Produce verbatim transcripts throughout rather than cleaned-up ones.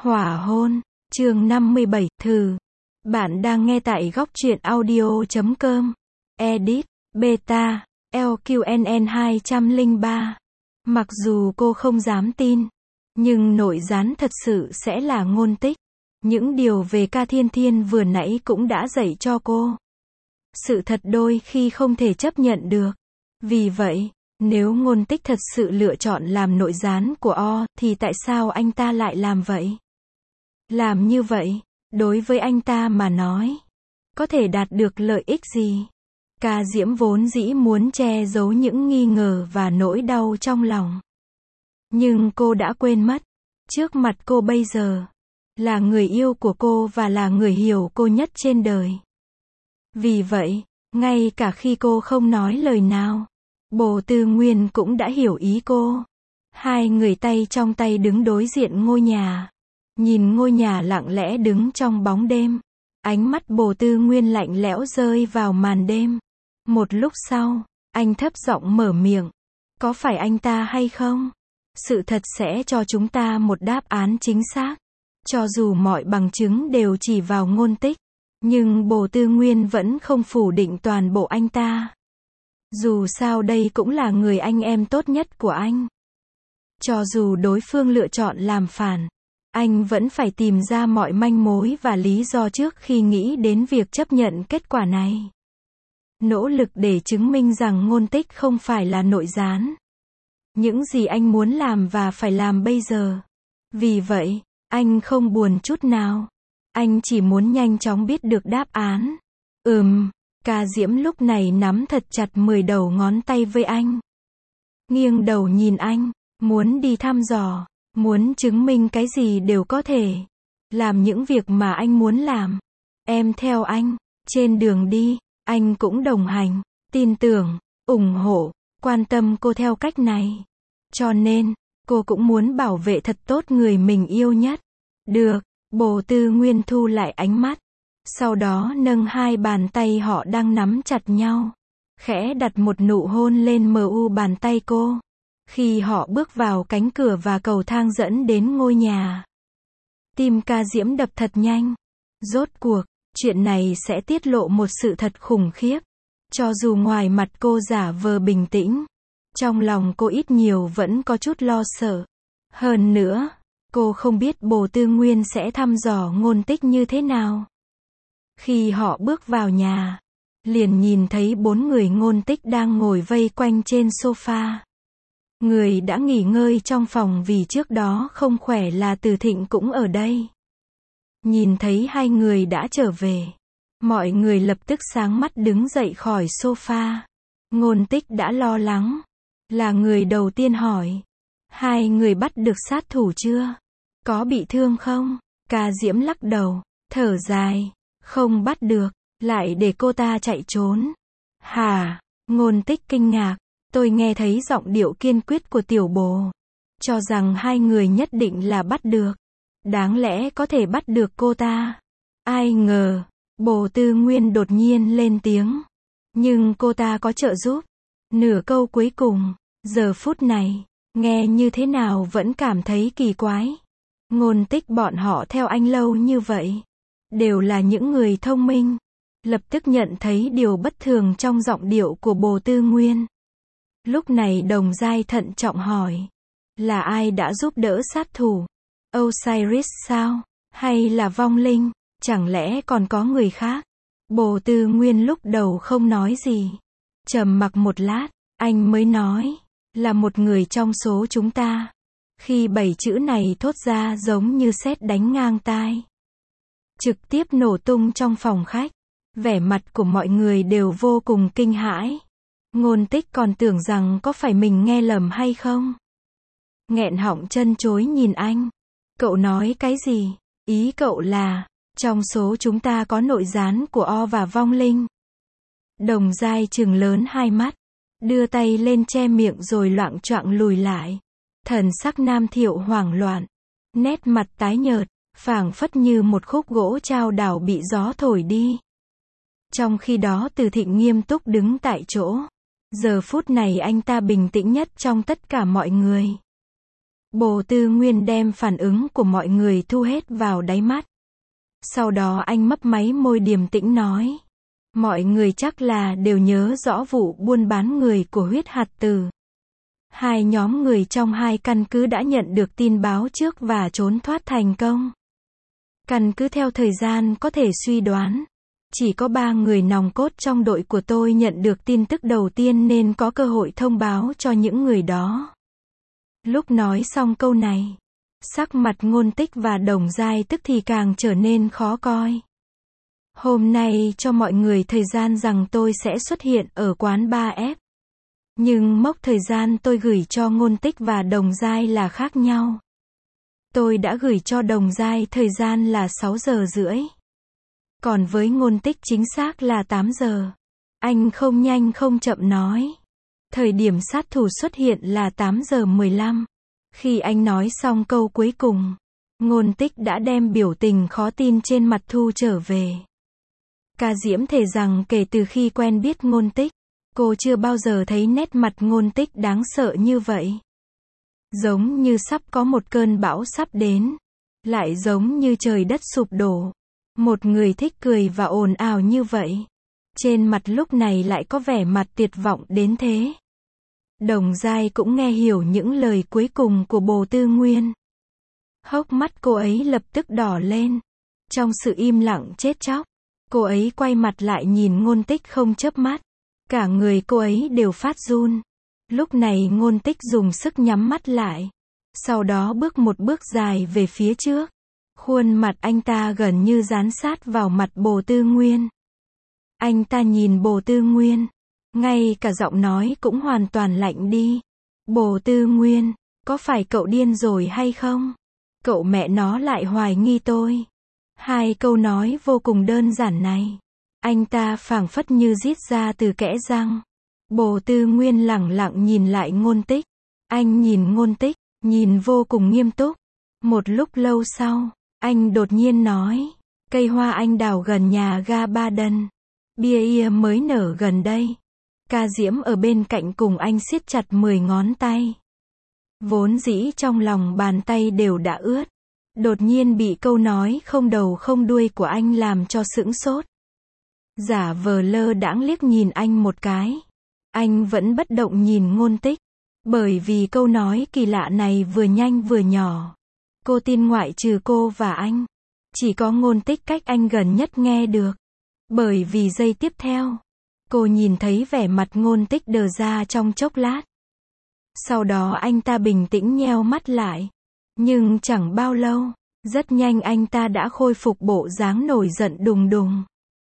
Hỏa hôn, chương năm mươi bảy, thử. Bạn đang nghe tại góc truyện audio chấm com. Edit, Beta, lờ quy en en hai không ba. Mặc dù cô không dám tin, nhưng nội gián thật sự sẽ là Ngôn Tích. Những điều về Ca Thiên Thiên vừa nãy cũng đã dạy cho cô. Sự thật đôi khi không thể chấp nhận được. Vì vậy, nếu Ngôn Tích thật sự lựa chọn làm nội gián của O, thì tại sao anh ta lại làm vậy? Làm như vậy, đối với anh ta mà nói, có thể đạt được lợi ích gì? Ca Diễm vốn dĩ muốn che giấu những nghi ngờ và nỗi đau trong lòng. Nhưng cô đã quên mất, trước mặt cô bây giờ, là người yêu của cô và là người hiểu cô nhất trên đời. Vì vậy, ngay cả khi cô không nói lời nào, Bồ Tư Nguyên cũng đã hiểu ý cô. Hai người tay trong tay đứng đối diện ngôi nhà. Nhìn ngôi nhà lặng lẽ đứng trong bóng đêm. Ánh mắt Bồ Tư Nguyên lạnh lẽo rơi vào màn đêm. Một lúc sau, anh thấp giọng mở miệng. Có phải anh ta hay không? Sự thật sẽ cho chúng ta một đáp án chính xác. Cho dù mọi bằng chứng đều chỉ vào Ngôn Tích, nhưng Bồ Tư Nguyên vẫn không phủ định toàn bộ anh ta. Dù sao đây cũng là người anh em tốt nhất của anh. Cho dù đối phương lựa chọn làm phản, anh vẫn phải tìm ra mọi manh mối và lý do trước khi nghĩ đến việc chấp nhận kết quả này. Nỗ lực để chứng minh rằng Ngôn Tích không phải là nội gián. Những gì anh muốn làm và phải làm bây giờ. Vì vậy, anh không buồn chút nào. Anh chỉ muốn nhanh chóng biết được đáp án. Ừm, Ca Diễm lúc này nắm thật chặt mười đầu ngón tay với anh. Nghiêng đầu nhìn anh, muốn đi thăm dò, muốn chứng minh cái gì đều có thể. Làm những việc mà anh muốn làm. Em theo anh, trên đường đi, anh cũng đồng hành, tin tưởng, ủng hộ, quan tâm cô theo cách này. Cho nên, cô cũng muốn bảo vệ thật tốt người mình yêu nhất. Được, Bồ Tư Nguyên thu lại ánh mắt. Sau đó nâng hai bàn tay họ đang nắm chặt nhau. Khẽ đặt một nụ hôn lên mờ u bàn tay cô. Khi họ bước vào cánh cửa và cầu thang dẫn đến ngôi nhà. Tim Ca Diễm đập thật nhanh. Rốt cuộc, chuyện này sẽ tiết lộ một sự thật khủng khiếp. Cho dù ngoài mặt cô giả vờ bình tĩnh, trong lòng cô ít nhiều vẫn có chút lo sợ. Hơn nữa, cô không biết Bồ Tư Nguyên sẽ thăm dò Ngôn Tích như thế nào. Khi họ bước vào nhà, liền nhìn thấy bốn người Ngôn Tích đang ngồi vây quanh trên sofa. Người đã nghỉ ngơi trong phòng vì trước đó không khỏe là Từ Thịnh cũng ở đây. Nhìn thấy hai người đã trở về, mọi người lập tức sáng mắt đứng dậy khỏi sofa. Ngôn Tích đã lo lắng, là người đầu tiên hỏi. Hai người bắt được sát thủ chưa? Có bị thương không? Ca Diễm lắc đầu, thở dài, không bắt được, lại để cô ta chạy trốn. Hả? Ngôn Tích kinh ngạc, tôi nghe thấy giọng điệu kiên quyết của Tiểu Bồ. Cho rằng hai người nhất định là bắt được. Đáng lẽ có thể bắt được cô ta. Ai ngờ, Bồ Tư Nguyên đột nhiên lên tiếng. Nhưng cô ta có trợ giúp. Nửa câu cuối cùng, giờ phút này, nghe như thế nào vẫn cảm thấy kỳ quái. Ngôn Tích bọn họ theo anh lâu như vậy. Đều là những người thông minh. Lập tức nhận thấy điều bất thường trong giọng điệu của Bồ Tư Nguyên. Lúc này Đồng Giai thận trọng hỏi. Là ai đã giúp đỡ sát thủ? Osiris sao? Hay là vong linh? Chẳng lẽ còn có người khác? Bồ Tư Nguyên lúc đầu không nói gì. Trầm mặc một lát, anh mới nói. Là một người trong số chúng ta. Khi bảy chữ này thốt ra giống như sét đánh ngang tai. Trực tiếp nổ tung trong phòng khách. Vẻ mặt của mọi người đều vô cùng kinh hãi. Ngôn Tích còn tưởng rằng có phải mình nghe lầm hay không. Nghẹn họng chân chối nhìn anh. Cậu nói cái gì? Ý cậu là, trong số chúng ta có nội gián của O và vong linh. Đồng Giai trừng lớn hai mắt. Đưa tay lên che miệng rồi loạng choạng lùi lại. Thần sắc Nam Thiệu hoảng loạn. Nét mặt tái nhợt, phảng phất như một khúc gỗ chao đảo bị gió thổi đi. Trong khi đó Từ Thịnh nghiêm túc đứng tại chỗ. Giờ phút này anh ta bình tĩnh nhất trong tất cả mọi người. Bồ Tư Nguyên đem phản ứng của mọi người thu hết vào đáy mắt. Sau đó anh mấp máy môi điềm tĩnh nói. Mọi người chắc là đều nhớ rõ vụ buôn bán người của huyết hạt tử. Hai nhóm người trong hai căn cứ đã nhận được tin báo trước và trốn thoát thành công. Căn cứ theo thời gian có thể suy đoán. Chỉ có ba người nòng cốt trong đội của tôi nhận được tin tức đầu tiên nên có cơ hội thông báo cho những người đó. Lúc nói xong câu này, sắc mặt Ngôn Tích và Đồng Giai tức thì càng trở nên khó coi. Hôm nay cho mọi người thời gian rằng tôi sẽ xuất hiện ở quán ba F. Nhưng mốc thời gian tôi gửi cho Ngôn Tích và Đồng Giai là khác nhau. Tôi đã gửi cho Đồng Giai thời gian là sáu giờ rưỡi. Còn với Ngôn Tích chính xác là tám giờ. Anh không nhanh không chậm nói. Thời điểm sát thủ xuất hiện là tám giờ mười lăm. Khi anh nói xong câu cuối cùng, Ngôn Tích đã đem biểu tình khó tin trên mặt thu trở về. Ca Diễm thề rằng kể từ khi quen biết Ngôn Tích, cô chưa bao giờ thấy nét mặt Ngôn Tích đáng sợ như vậy. Giống như sắp có một cơn bão sắp đến. Lại giống như trời đất sụp đổ. Một người thích cười và ồn ào như vậy. Trên mặt lúc này lại có vẻ mặt tuyệt vọng đến thế. Đồng Giai cũng nghe hiểu những lời cuối cùng của Bồ Tư Nguyên. Hốc mắt cô ấy lập tức đỏ lên. Trong sự im lặng chết chóc, cô ấy quay mặt lại nhìn Ngôn Tích không chớp mắt. Cả người cô ấy đều phát run. Lúc này Ngôn Tích dùng sức nhắm mắt lại. Sau đó bước một bước dài về phía trước. Khuôn mặt anh ta gần như dán sát vào mặt Bồ Tư Nguyên. Anh ta nhìn Bồ Tư Nguyên. Ngay cả giọng nói cũng hoàn toàn lạnh đi. Bồ Tư Nguyên, có phải cậu điên rồi hay không? Cậu mẹ nó lại hoài nghi tôi. Hai câu nói vô cùng đơn giản này. Anh ta phảng phất như rít ra từ kẽ răng. Bồ Tư Nguyên lẳng lặng nhìn lại Ngôn Tích. Anh nhìn Ngôn Tích, nhìn vô cùng nghiêm túc. Một lúc lâu sau, anh đột nhiên nói. Cây hoa anh đào gần nhà ga Ba Đân. Bia ia mới nở gần đây. Ca Diễm ở bên cạnh cùng anh siết chặt mười ngón tay. Vốn dĩ trong lòng bàn tay đều đã ướt. Đột nhiên bị câu nói không đầu không đuôi của anh làm cho sững sốt. Giả vờ lơ đãng liếc nhìn anh một cái. Anh vẫn bất động nhìn Ngôn Tích. Bởi vì câu nói kỳ lạ này vừa nhanh vừa nhỏ. Cô tin ngoại trừ cô và anh. Chỉ có Ngôn Tích cách anh gần nhất nghe được. Bởi vì giây tiếp theo, cô nhìn thấy vẻ mặt Ngôn Tích đờ ra trong chốc lát. Sau đó anh ta bình tĩnh nheo mắt lại. Nhưng chẳng bao lâu, rất nhanh anh ta đã khôi phục bộ dáng nổi giận đùng đùng.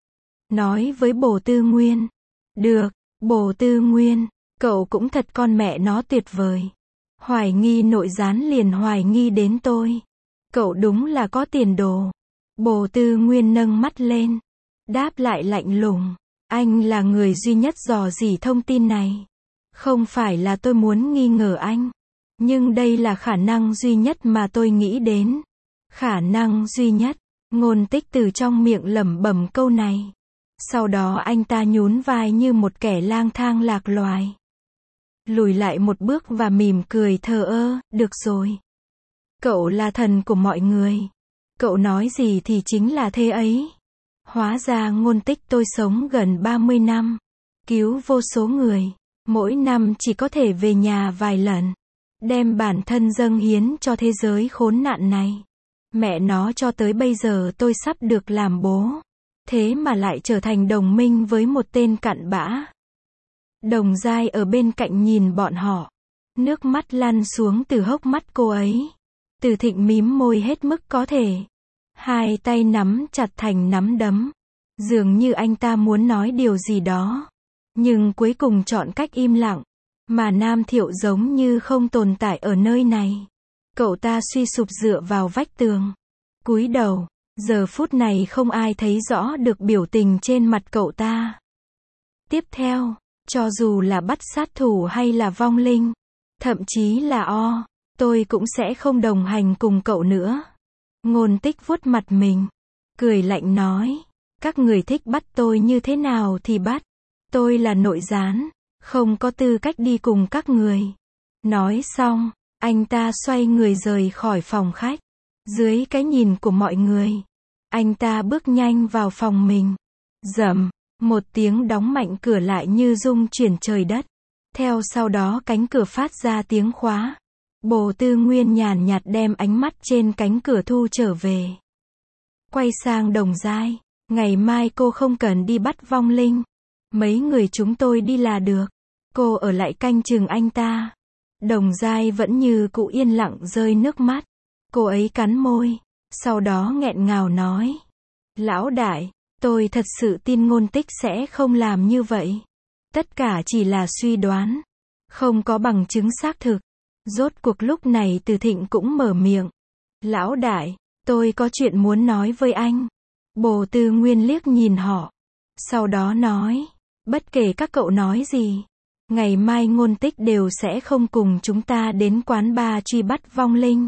Nói với Bồ Tư Nguyên. Được, Bồ Tư Nguyên, cậu cũng thật con mẹ nó tuyệt vời. Hoài nghi nội gián liền hoài nghi đến tôi. Cậu đúng là có tiền đồ. Bồ Tư Nguyên nâng mắt lên. Đáp lại lạnh lùng. Anh là người duy nhất dò dỉ thông tin này. Không phải là tôi muốn nghi ngờ anh. Nhưng đây là khả năng duy nhất mà tôi nghĩ đến. Khả năng duy nhất. Ngôn Tích từ trong miệng lẩm bẩm câu này. Sau đó anh ta nhún vai như một kẻ lang thang lạc loài. Lùi lại một bước và mỉm cười thờ ơ, được rồi. Cậu là thần của mọi người. Cậu nói gì thì chính là thế ấy. Hóa ra Ngôn Tích tôi sống gần ba mươi năm. Cứu vô số người. Mỗi năm chỉ có thể về nhà vài lần. Đem bản thân dâng hiến cho thế giới khốn nạn này. Mẹ nó cho tới bây giờ tôi sắp được làm bố. Thế mà lại trở thành đồng minh với một tên cặn bã. Đồng Giai ở bên cạnh nhìn bọn họ. Nước mắt lăn xuống từ hốc mắt cô ấy. Từ Thịnh mím môi hết mức có thể. Hai tay nắm chặt thành nắm đấm. Dường như anh ta muốn nói điều gì đó. Nhưng cuối cùng chọn cách im lặng. Mà Nam Thiệu giống như không tồn tại ở nơi này. Cậu ta suy sụp dựa vào vách tường. Cúi đầu. Giờ phút này không ai thấy rõ được biểu tình trên mặt cậu ta. Tiếp theo, cho dù là bắt sát thủ hay là vong linh, thậm chí là o, tôi cũng sẽ không đồng hành cùng cậu nữa. Ngôn Tích vuốt mặt mình, cười lạnh nói, các người thích bắt tôi như thế nào thì bắt. Tôi là nội gián, không có tư cách đi cùng các người. Nói xong, Anh ta xoay người rời khỏi phòng khách. Dưới cái nhìn của mọi người, anh ta bước nhanh vào phòng mình. Rầm, một tiếng đóng mạnh cửa lại như rung chuyển trời đất. Theo sau đó cánh cửa phát ra tiếng khóa. Bồ Tư Nguyên nhàn nhạt đem ánh mắt trên cánh cửa thu trở về. Quay sang Đồng Giai. Ngày mai cô không cần đi bắt vong linh. Mấy người chúng tôi đi là được. Cô ở lại canh chừng anh ta. Đồng Giai vẫn như cũ yên lặng rơi nước mắt. Cô ấy cắn môi. Sau đó nghẹn ngào nói. Lão đại, tôi thật sự tin Ngôn Tích sẽ không làm như vậy. Tất cả chỉ là suy đoán. Không có bằng chứng xác thực. Rốt cuộc lúc này Từ Thịnh cũng mở miệng. Lão đại, tôi có chuyện muốn nói với anh. Bồ Tư Nguyên liếc nhìn họ. Sau đó nói. Bất kể các cậu nói gì, ngày mai Ngôn Tích đều sẽ không cùng chúng ta đến quán bar truy bắt vong linh.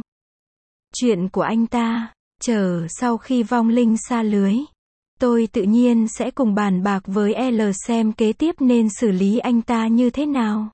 Chuyện của anh ta, chờ sau khi vong linh sa lưới, tôi tự nhiên sẽ cùng bàn bạc với L xem kế tiếp nên xử lý anh ta như thế nào.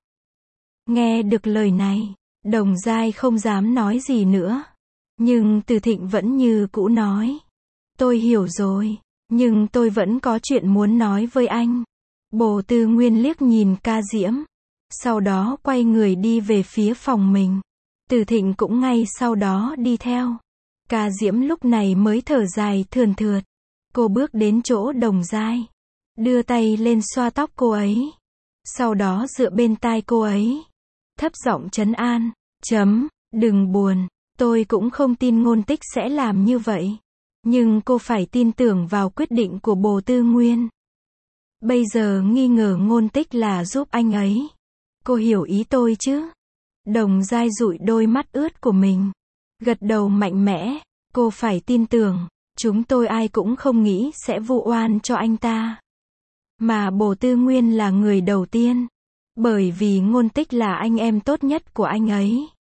Nghe được lời này, Đồng Giai không dám nói gì nữa. Nhưng Từ Thịnh vẫn như cũ nói. Tôi hiểu rồi, nhưng tôi vẫn có chuyện muốn nói với anh. Bồ Tư Nguyên liếc nhìn Ca Diễm. Sau đó quay người đi về phía phòng mình. Từ Thịnh cũng ngay sau đó đi theo. Ca Diễm lúc này mới thở dài thườn thượt. Cô bước đến chỗ Đồng Giai. Đưa tay lên xoa tóc cô ấy. Sau đó dựa bên tai cô ấy. Thấp giọng trấn an. Chấm, đừng buồn. Tôi cũng không tin Ngôn Tích sẽ làm như vậy. Nhưng cô phải tin tưởng vào quyết định của Bồ Tư Nguyên. Bây giờ nghi ngờ Ngôn Tích là giúp anh ấy. Cô hiểu ý tôi chứ? Đồng Giai dụi đôi mắt ướt của mình. Gật đầu mạnh mẽ. Cô phải tin tưởng. Chúng tôi ai cũng không nghĩ sẽ vu oan cho anh ta. Mà Bồ Tư Nguyên là người đầu tiên. Bởi vì Ngôn Tích là anh em tốt nhất của anh ấy.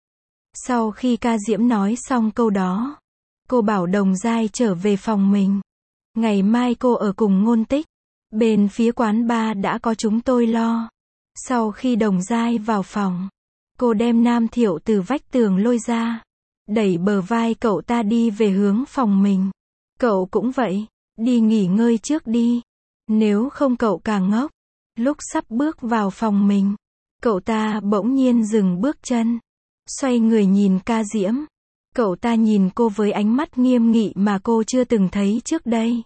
Sau khi Ca Diễm nói xong câu đó, cô bảo Đồng Giai trở về phòng mình. Ngày mai cô ở cùng Ngôn Tích. Bên phía quán bar đã có chúng tôi lo. Sau khi Đồng Giai vào phòng, cô đem Nam Thiệu từ vách tường lôi ra. Đẩy bờ vai cậu ta đi về hướng phòng mình. Cậu cũng vậy, đi nghỉ ngơi trước đi. Nếu không cậu càng ngốc. Lúc sắp bước vào phòng mình, cậu ta bỗng nhiên dừng bước chân. Xoay người nhìn Ca Diễm. Cậu ta nhìn cô với ánh mắt nghiêm nghị mà cô chưa từng thấy trước đây.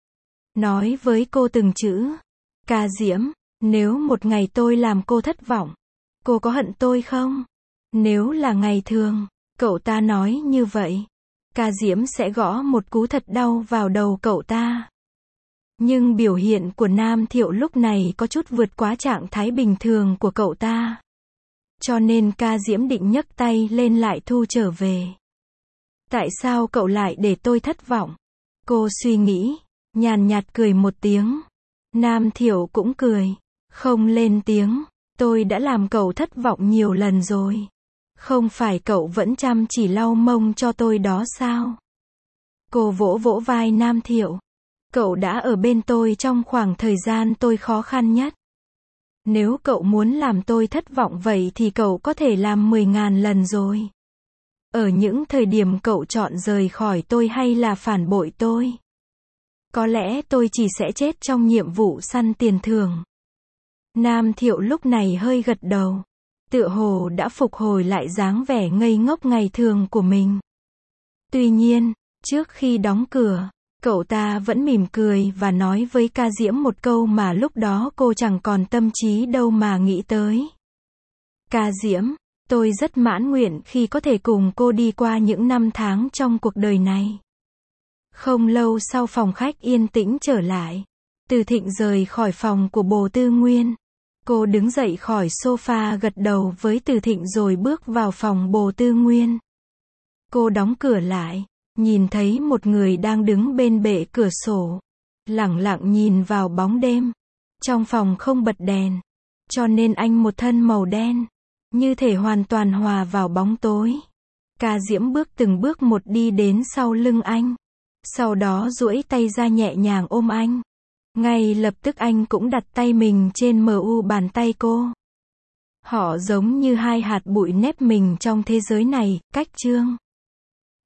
Nói với cô từng chữ. Ca Diễm, nếu một ngày tôi làm cô thất vọng, cô có hận tôi không? Nếu là ngày thường, cậu ta nói như vậy, Ca Diễm sẽ gõ một cú thật đau vào đầu cậu ta. Nhưng biểu hiện của Nam Thiệu lúc này có chút vượt quá trạng thái bình thường của cậu ta. Cho nên Ca Diễm định nhấc tay lên lại thu trở về. Tại sao cậu lại để tôi thất vọng? Cô suy nghĩ, nhàn nhạt cười một tiếng. Nam Thiệu cũng cười, không lên tiếng. Tôi đã làm cậu thất vọng nhiều lần rồi. Không phải cậu vẫn chăm chỉ lau mông cho tôi đó sao? Cô vỗ vỗ vai Nam Thiệu. Cậu đã ở bên tôi trong khoảng thời gian tôi khó khăn nhất. Nếu cậu muốn làm tôi thất vọng vậy thì cậu có thể làm mười ngàn lần rồi. Ở những thời điểm cậu chọn rời khỏi tôi hay là phản bội tôi, có lẽ tôi chỉ sẽ chết trong nhiệm vụ săn tiền thưởng. Nam Thiệu lúc này hơi gật đầu. Tựa hồ đã phục hồi lại dáng vẻ ngây ngốc ngày thường của mình. Tuy nhiên, trước khi đóng cửa, cậu ta vẫn mỉm cười và nói với Ca Diễm một câu mà lúc đó cô chẳng còn tâm trí đâu mà nghĩ tới. Ca Diễm, tôi rất mãn nguyện khi có thể cùng cô đi qua những năm tháng trong cuộc đời này. Không lâu sau phòng khách yên tĩnh trở lại. Từ Thịnh rời khỏi phòng của Bồ Tư Nguyên. Cô đứng dậy khỏi sofa gật đầu với Từ Thịnh rồi bước vào phòng Bồ Tư Nguyên. Cô đóng cửa lại, nhìn thấy một người đang đứng bên bệ cửa sổ, lẳng lặng nhìn vào bóng đêm. Trong phòng không bật đèn, cho nên anh một thân màu đen, như thể hoàn toàn hòa vào bóng tối. Ca Diễm bước từng bước một đi đến sau lưng anh. Sau đó duỗi tay ra nhẹ nhàng ôm anh. Ngay lập tức anh cũng đặt tay mình trên mu bàn tay cô. Họ giống như hai hạt bụi nép mình trong thế giới này, cách chương.